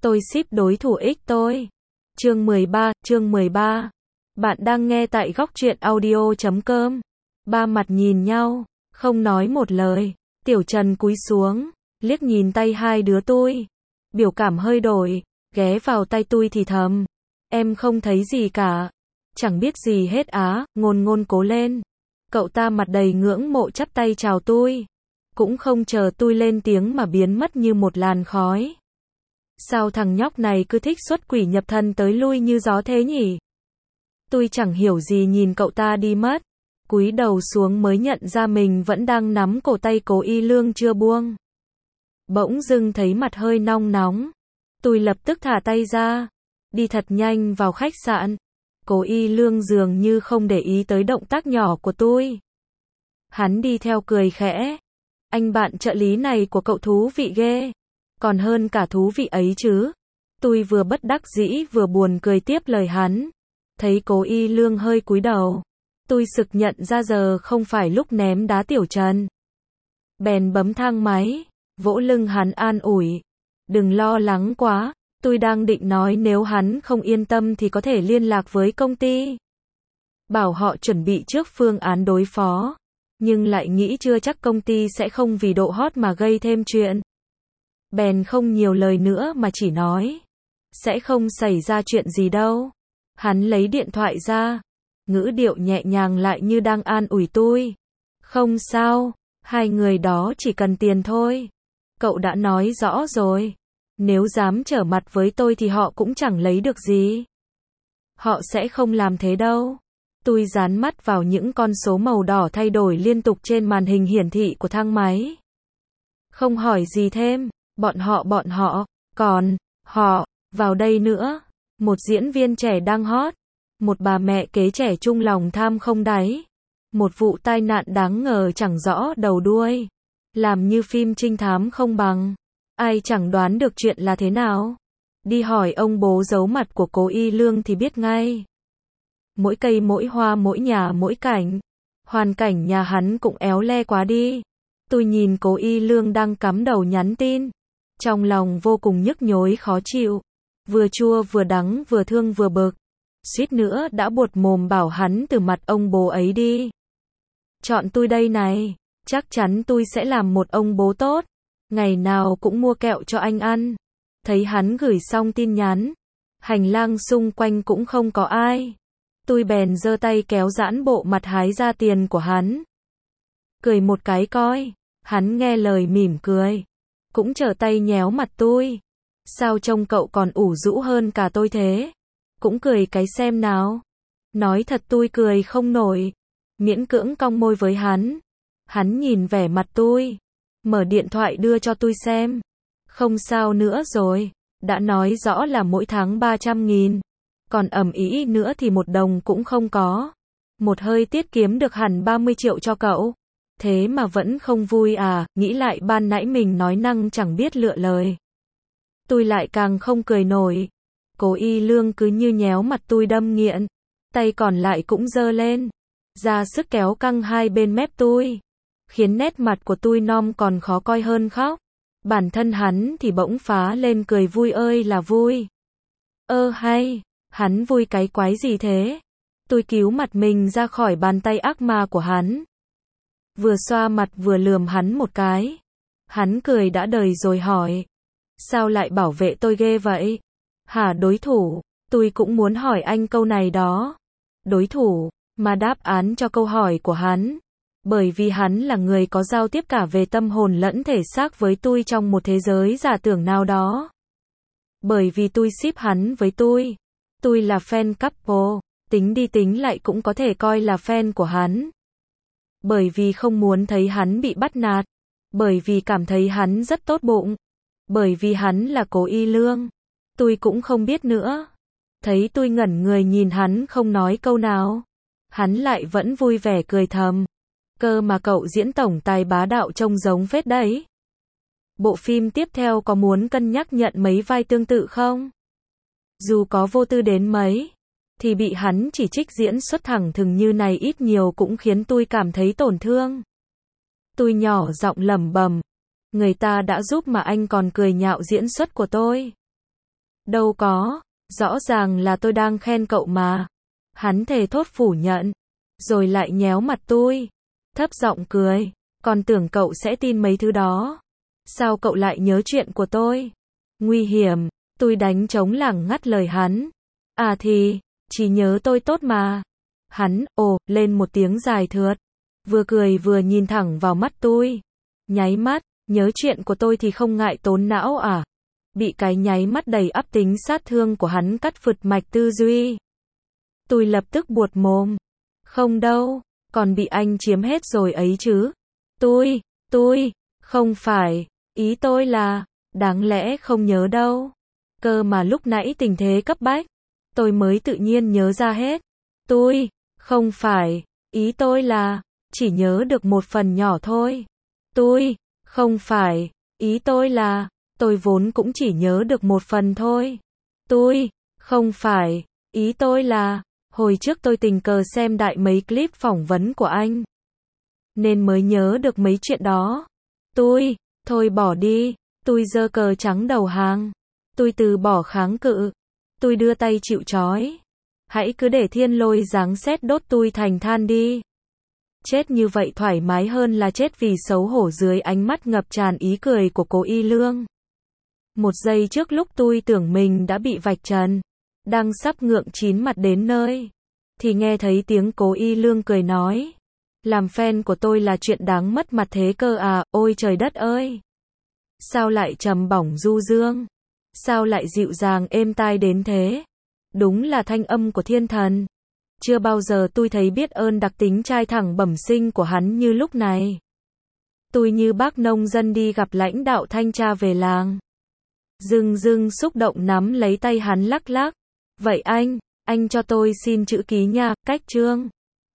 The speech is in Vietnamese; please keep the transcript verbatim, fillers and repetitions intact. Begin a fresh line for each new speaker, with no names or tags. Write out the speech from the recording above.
Tôi ship đối thủ ích tôi. Chương mười ba, chương mười ba. Bạn đang nghe tại góc truyện audio chấm com. Ba mặt nhìn nhau, không nói một lời. Tiểu Trần cúi xuống, liếc nhìn tay hai đứa tôi. Biểu cảm hơi đổi, ghé vào tay tôi thì thầm. Em không thấy gì cả. Chẳng biết gì hết á, Ngôn Ngôn cố lên. Cậu ta mặt đầy ngưỡng mộ chắp tay chào tôi. Cũng không chờ tôi lên tiếng mà biến mất như một làn khói. Sao thằng nhóc này cứ thích xuất quỷ nhập thần tới lui như gió thế nhỉ? Tôi chẳng hiểu gì nhìn cậu ta đi mất. Cúi đầu xuống mới nhận ra mình vẫn đang nắm cổ tay Cố Y Lương chưa buông. Bỗng dưng thấy mặt hơi nong nóng. Tôi lập tức thả tay ra. Đi thật nhanh vào khách sạn. Cố Y Lương dường như không để ý tới động tác nhỏ của tôi. Hắn đi theo cười khẽ. Anh bạn trợ lý này của cậu thú vị ghê. Còn hơn cả thú vị ấy chứ. Tôi vừa bất đắc dĩ vừa buồn cười tiếp lời hắn. Thấy Cố Y Lương hơi cúi đầu. Tôi sực nhận ra giờ không phải lúc ném đá Tiểu Trần. Bèn bấm thang máy, vỗ lưng hắn an ủi. Đừng lo lắng quá, tôi đang định nói nếu hắn không yên tâm thì có thể liên lạc với công ty. Bảo họ chuẩn bị trước phương án đối phó. Nhưng lại nghĩ chưa chắc công ty sẽ không vì độ hot mà gây thêm chuyện. Bèn không nhiều lời nữa mà chỉ nói. Sẽ không xảy ra chuyện gì đâu. Hắn lấy điện thoại ra. Ngữ điệu nhẹ nhàng lại như đang an ủi tôi. Không sao, hai người đó chỉ cần tiền thôi. Cậu đã nói rõ rồi. Nếu dám trở mặt với tôi thì họ cũng chẳng lấy được gì. Họ sẽ không làm thế đâu. Tôi dán mắt vào những con số màu đỏ thay đổi liên tục trên màn hình hiển thị của thang máy. Không hỏi gì thêm. Bọn họ bọn họ, còn, họ, vào đây nữa. Một diễn viên trẻ đang hot. Một bà mẹ kế trẻ chung lòng tham không đáy. Một vụ tai nạn đáng ngờ chẳng rõ đầu đuôi. Làm như phim trinh thám không bằng. Ai chẳng đoán được chuyện là thế nào. Đi hỏi ông bố giấu mặt của Cố Y Lương thì biết ngay. Mỗi cây mỗi hoa mỗi nhà mỗi cảnh. Hoàn cảnh nhà hắn cũng éo le quá đi. Tôi nhìn Cố Y Lương đang cắm đầu nhắn tin. Trong lòng vô cùng nhức nhối khó chịu. Vừa chua vừa đắng vừa thương vừa bực. Suýt nữa đã buột mồm bảo hắn từ mặt ông bố ấy đi. Chọn tôi đây này. Chắc chắn tôi sẽ làm một ông bố tốt. Ngày nào cũng mua kẹo cho anh ăn. Thấy hắn gửi xong tin nhắn. Hành lang xung quanh cũng không có ai. Tôi bèn giơ tay kéo giãn bộ mặt hái ra tiền của hắn. Cười một cái coi. Hắn nghe lời mỉm cười. Cũng trở tay nhéo mặt tôi. Sao trông cậu còn ủ rũ hơn cả tôi thế? Cũng cười cái xem nào. Nói thật tôi cười không nổi. Miễn cưỡng cong môi với hắn. Hắn nhìn vẻ mặt tôi. Mở điện thoại đưa cho tôi xem. Không sao nữa rồi. Đã nói rõ là mỗi tháng ba trăm nghìn. Còn ầm ĩ nữa thì một đồng cũng không có. Một hơi tiết kiếm được hẳn ba mươi triệu cho cậu. Thế mà vẫn không vui à, nghĩ lại ban nãy mình nói năng chẳng biết lựa lời. Tôi lại càng không cười nổi. Cố Y Lương cứ như nhéo mặt tôi đâm nghiện. Tay còn lại cũng giơ lên. Ra sức kéo căng hai bên mép tôi. Khiến nét mặt của tôi nom còn khó coi hơn khóc. Bản thân hắn thì bỗng phá lên cười vui ơi là vui. Ơ hay, hắn vui cái quái gì thế? Tôi cứu mặt mình ra khỏi bàn tay ác ma của hắn. Vừa xoa mặt vừa lườm hắn một cái. Hắn cười đã đời rồi hỏi. Sao lại bảo vệ tôi ghê vậy? Hả đối thủ? Tôi cũng muốn hỏi anh câu này đó. Đối thủ, mà đáp án cho câu hỏi của hắn. Bởi vì hắn là người có giao tiếp cả về tâm hồn lẫn thể xác với tôi trong một thế giới giả tưởng nào đó. Bởi vì tôi ship hắn với tôi. Tôi là fan couple, tính đi tính lại cũng có thể coi là fan của hắn. Bởi vì không muốn thấy hắn bị bắt nạt. Bởi vì cảm thấy hắn rất tốt bụng. Bởi vì hắn là Cố Y Lương. Tôi cũng không biết nữa. Thấy tôi ngẩn người nhìn hắn không nói câu nào. Hắn lại vẫn vui vẻ cười thầm. Cơ mà cậu diễn tổng tài bá đạo trông giống phết đấy. Bộ phim tiếp theo có muốn cân nhắc nhận mấy vai tương tự không? Dù có vô tư đến mấy, thì bị hắn chỉ trích diễn xuất thẳng thừng như này ít nhiều cũng khiến tôi cảm thấy tổn thương. Tôi nhỏ giọng lẩm bẩm. Người ta đã giúp mà anh còn cười nhạo diễn xuất của tôi. Đâu có, rõ ràng là tôi đang khen cậu mà. Hắn thề thốt phủ nhận, rồi lại nhéo mặt tôi, thấp giọng cười, còn tưởng cậu sẽ tin mấy thứ đó. Sao cậu lại nhớ chuyện của tôi? Nguy hiểm, tôi đánh trống lảng ngắt lời hắn. À thì, chỉ nhớ tôi tốt mà. Hắn, ồ, lên một tiếng dài thượt, vừa cười vừa nhìn thẳng vào mắt tôi. Nháy mắt, nhớ chuyện của tôi thì không ngại tốn não à? Bị cái nháy mắt đầy ắp tính sát thương của hắn cắt phượt mạch tư duy. Tôi lập tức buột mồm. Không đâu, còn bị anh chiếm hết rồi ấy chứ. Tôi, tôi, không phải, ý tôi là, đáng lẽ không nhớ đâu. Cơ mà lúc nãy tình thế cấp bách, tôi mới tự nhiên nhớ ra hết. Tôi, không phải, ý tôi là, chỉ nhớ được một phần nhỏ thôi. Tôi, không phải, ý tôi là, tôi vốn cũng chỉ nhớ được một phần thôi. Tôi, không phải, ý tôi là, hồi trước tôi tình cờ xem đại mấy clip phỏng vấn của anh, nên mới nhớ được mấy chuyện đó. Tôi, thôi bỏ đi, tôi giơ cờ trắng đầu hàng. Tôi từ bỏ kháng cự. Tôi đưa tay chịu trói. Hãy cứ để thiên lôi giáng sét đốt tôi thành than đi. Chết như vậy thoải mái hơn là chết vì xấu hổ dưới ánh mắt ngập tràn ý cười của cô Y Lương. Một giây trước lúc tôi tưởng mình đã bị vạch trần, đang sắp ngượng chín mặt đến nơi, thì nghe thấy tiếng Cố Y Lương cười nói. Làm fan của tôi là chuyện đáng mất mặt thế cơ à, ôi trời đất ơi. Sao lại trầm bổng du dương? Sao lại dịu dàng êm tai đến thế? Đúng là thanh âm của thiên thần. Chưa bao giờ tôi thấy biết ơn đặc tính trai thẳng bẩm sinh của hắn như lúc này. Tôi như bác nông dân đi gặp lãnh đạo thanh tra về làng. Dưng dưng xúc động nắm lấy tay hắn lắc lắc. Vậy anh, anh cho tôi xin chữ ký nha, cách chương.